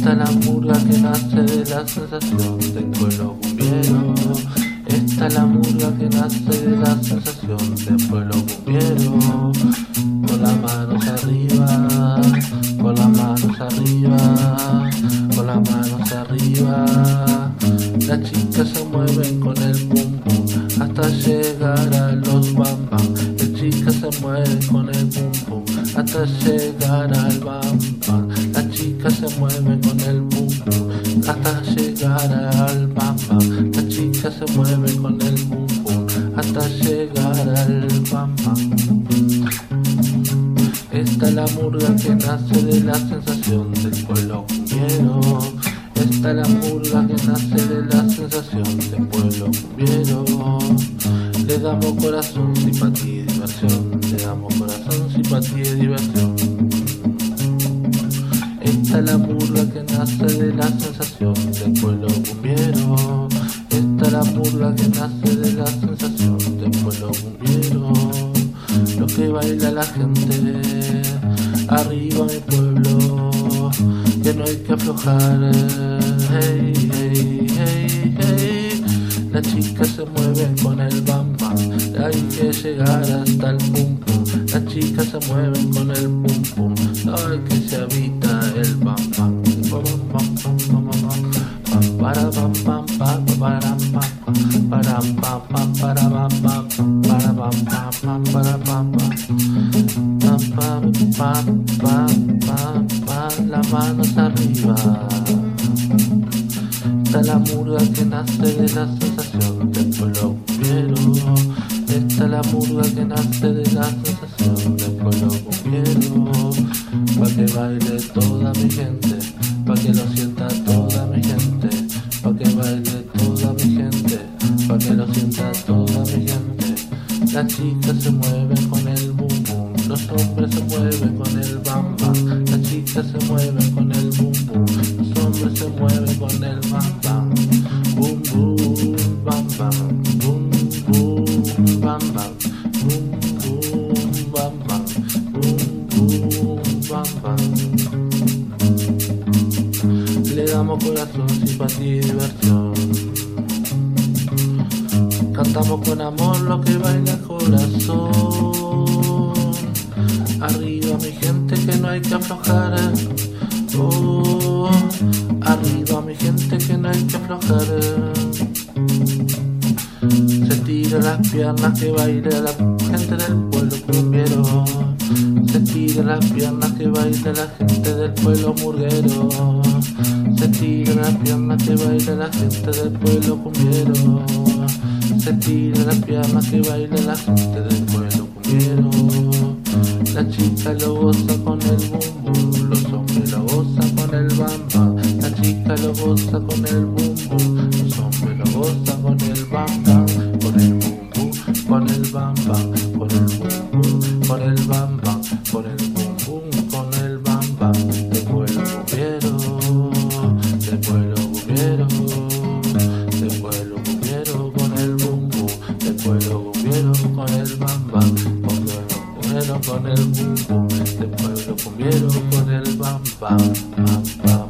Esta es la murga que nace de la sensación del pueblo cumbiero. Esta es la murga que nace de la sensación del pueblo cumbiero. Con las manos arriba, con las manos arriba, con las manos arriba. Las chicas se mueven con el pum pum hasta llegar a los bam bam. Las chicas se mueven con el pum pum hasta llegar al bam bam. Las chicas se mueven con el pum pum hasta llegar al bam bam. Las chicas se mueven con el pum pum hasta llegar al bam bam. Esta es la murga que nace de la sensación del pueblo cumbiero. Esta es la murga que nace de la sensación del pueblo cumbiero. Le damos corazón, simpatía y diversión. Le damos corazón, simpatía y diversión. Esta es la murga que nace de la sensación del pueblo cumbiero. Esta es la murga que nace de la sensación del pueblo cumbiero. Lo que baila la gente, arriba mi pueblo, que no hay que aflojar. Hey, hey, hey, hey. Las chicas se mueven con el bam bam, hay que llegar hasta el pum pum. Las chicas se mueven con el pum pum, hay que se habita el bam bam. Para pam pam pam para pam para pam pam para pam pam para pam pam para pam pam las manos arriba. Esta es la murga que nace de la sensación del pueblo cumbiero. Esta es la murga que nace de la sensación del pueblo cumbiero. Pa' que baile toda mi gente, pa' que lo sienta toda mi gente, pa' que baile toda mi gente, pa' que lo sienta toda mi gente. Las chicas se mueven con el bum bum, los hombres se mueven con el bam bam. Las chicas se mueven con el bum bum, los hombres se mueven con el bam bam. Bum bum bam bam, bum bum bam bam, bum bum bam bam, bum bum bam bam. Le damos corazón, simpatía y diversión. Cantamos con amor lo que baila el corazón. Arriba mi gente que no hay que aflojar. Oh, arriba mi gente que no hay que aflojar. Se tira las piernas que baila la gente del pueblo cumbiero. Se tira las piernas que baila la gente del pueblo murguero. Se tira las piernas que baila la gente del pueblo cumbiero. Se tira las piernas que baila la gente del pueblo cumbiero. La chica lo goza con el bum bum, los hombres lo gozan con el bam bam. La chica lo goza con el bum bum, los hombres lo gozan con el bam bam. Con el bum bum, con el bam bam, con el bum bum, con el bam bam, con el bum bum, con el bam bam. Del pueblo cumbiero, del pueblo cumbiero, del pueblo cumbiero con el bum bum, del pueblo cumbiero con el bam bam. Con el bum bum, del pueblo cumbiero con el bam bam, bam bam.